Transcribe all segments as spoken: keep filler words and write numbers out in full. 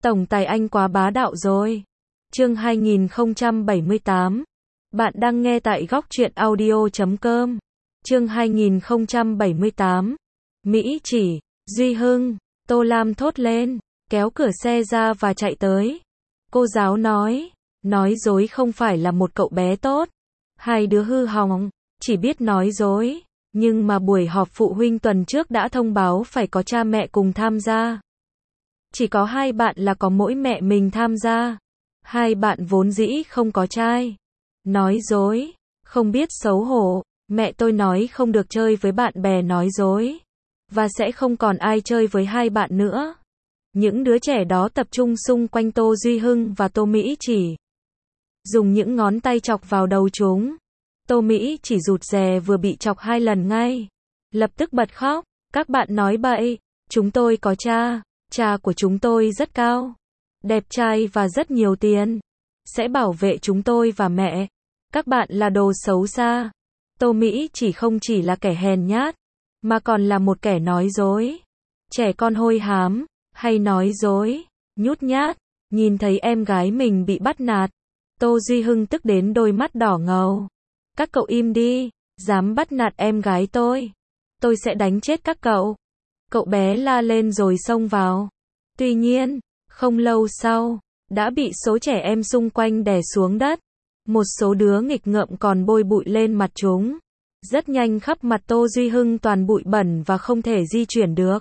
Tổng tài anh quá bá đạo rồi. Chương hai nghìn không trăm bảy mươi tám. Bạn đang nghe tại góc truyện audio chấm com. Chương hai nghìn không trăm bảy mươi tám. Mỹ chỉ, Duy Hưng, Tô Lam thốt lên, kéo cửa xe ra và chạy tới. Cô giáo nói, nói dối không phải là một cậu bé tốt. Hai đứa hư hỏng, chỉ biết nói dối. Nhưng mà buổi họp phụ huynh tuần trước đã thông báo phải có cha mẹ cùng tham gia. Chỉ có hai bạn là có mỗi mẹ mình tham gia. Hai bạn vốn dĩ không có trai. Nói dối, không biết xấu hổ. Mẹ tôi nói không được chơi với bạn bè nói dối. Và sẽ không còn ai chơi với hai bạn nữa. Những đứa trẻ đó tập trung xung quanh Tô Duy Hưng và Tô Mỹ Chỉ. Dùng những ngón tay chọc vào đầu chúng. Tô Mỹ Chỉ rụt rè vừa bị chọc hai lần ngay. Lập tức bật khóc. Các bạn nói bậy. Chúng tôi có cha. Cha của chúng tôi rất cao. Đẹp trai và rất nhiều tiền. Sẽ bảo vệ chúng tôi và mẹ. Các bạn là đồ xấu xa. Tô Mỹ Chỉ không chỉ là kẻ hèn nhát. Mà còn là một kẻ nói dối. Trẻ con hôi hám. Hay nói dối. Nhút nhát. Nhìn thấy em gái mình bị bắt nạt. Tô Duy Hưng tức đến đôi mắt đỏ ngầu. Các cậu im đi. Dám bắt nạt em gái tôi. Tôi sẽ đánh chết các cậu. Cậu bé la lên rồi xông vào. Tuy nhiên, không lâu sau, đã bị số trẻ em xung quanh đè xuống đất. Một số đứa nghịch ngợm còn bôi bụi lên mặt chúng. Rất nhanh khắp mặt Tô Duy Hưng toàn bụi bẩn và không thể di chuyển được.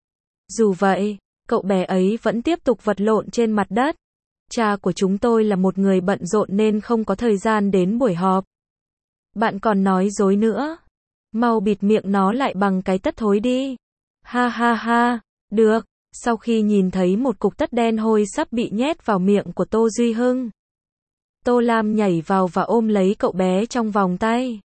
Dù vậy, cậu bé ấy vẫn tiếp tục vật lộn trên mặt đất. Cha của chúng tôi là một người bận rộn nên không có thời gian đến buổi họp. Bạn còn nói dối nữa. Mau bịt miệng nó lại bằng cái tất thối đi. Ha ha ha, được. Sau khi nhìn thấy một cục tất đen hôi sắp bị nhét vào miệng của Tô Duy Hưng, Tô Lam nhảy vào và ôm lấy cậu bé trong vòng tay.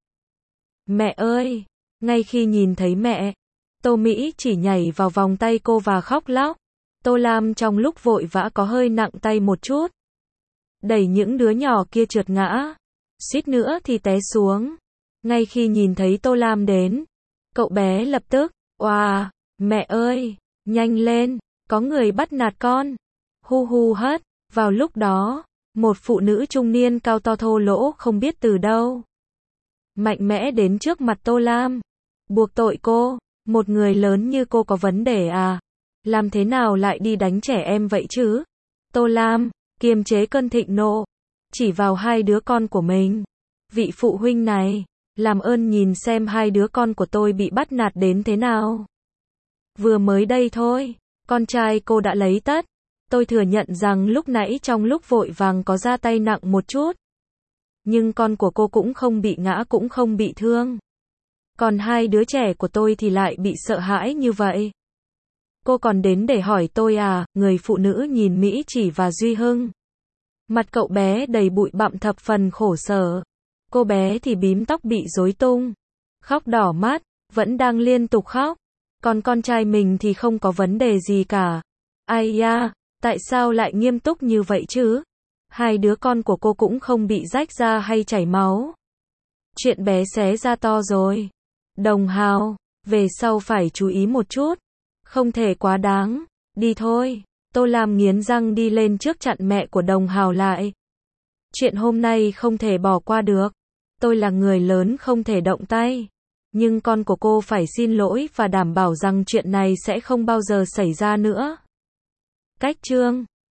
Mẹ ơi! Ngay khi nhìn thấy mẹ, Tô Mỹ Chỉ nhảy vào vòng tay cô và khóc lóc. Tô Lam trong lúc vội vã có hơi nặng tay một chút. Đẩy những đứa nhỏ kia trượt ngã. Suýt nữa thì té xuống. Ngay khi nhìn thấy Tô Lam đến, cậu bé lập tức, oà, mẹ ơi! Nhanh lên, có người bắt nạt con. Hu hu hất. Vào lúc đó, một phụ nữ trung niên cao to thô lỗ không biết từ đâu. Mạnh mẽ đến trước mặt Tô Lam. Buộc tội cô, một người lớn như cô có vấn đề à? Làm thế nào lại đi đánh trẻ em vậy chứ? Tô Lam, kiềm chế cơn thịnh nộ. Chỉ vào hai đứa con của mình. Vị phụ huynh này, làm ơn nhìn xem hai đứa con của tôi bị bắt nạt đến thế nào. Vừa mới đây thôi, con trai cô đã lấy tất. Tôi thừa nhận rằng lúc nãy trong lúc vội vàng có ra tay nặng một chút. Nhưng con của cô cũng không bị ngã cũng không bị thương. Còn hai đứa trẻ của tôi thì lại bị sợ hãi như vậy. Cô còn đến để hỏi tôi à? Người phụ nữ nhìn Mỹ Chỉ và Duy Hưng. Mặt cậu bé đầy bụi bặm thập phần khổ sở. Cô bé thì bím tóc bị rối tung. Khóc đỏ mắt, vẫn đang liên tục khóc. Còn con trai mình thì không có vấn đề gì cả. Ai da, tại sao lại nghiêm túc như vậy chứ? Hai đứa con của cô cũng không bị rách da hay chảy máu. Chuyện bé xé ra to rồi. Đồng Hào, về sau phải chú ý một chút. Không thể quá đáng. Đi thôi. Tô Lam nghiến răng đi lên trước chặn mẹ của Đồng Hào lại. Chuyện hôm nay không thể bỏ qua được. Tôi là người lớn không thể động tay. Nhưng con của cô phải xin lỗi và đảm bảo rằng chuyện này sẽ không bao giờ xảy ra nữa. Cách chương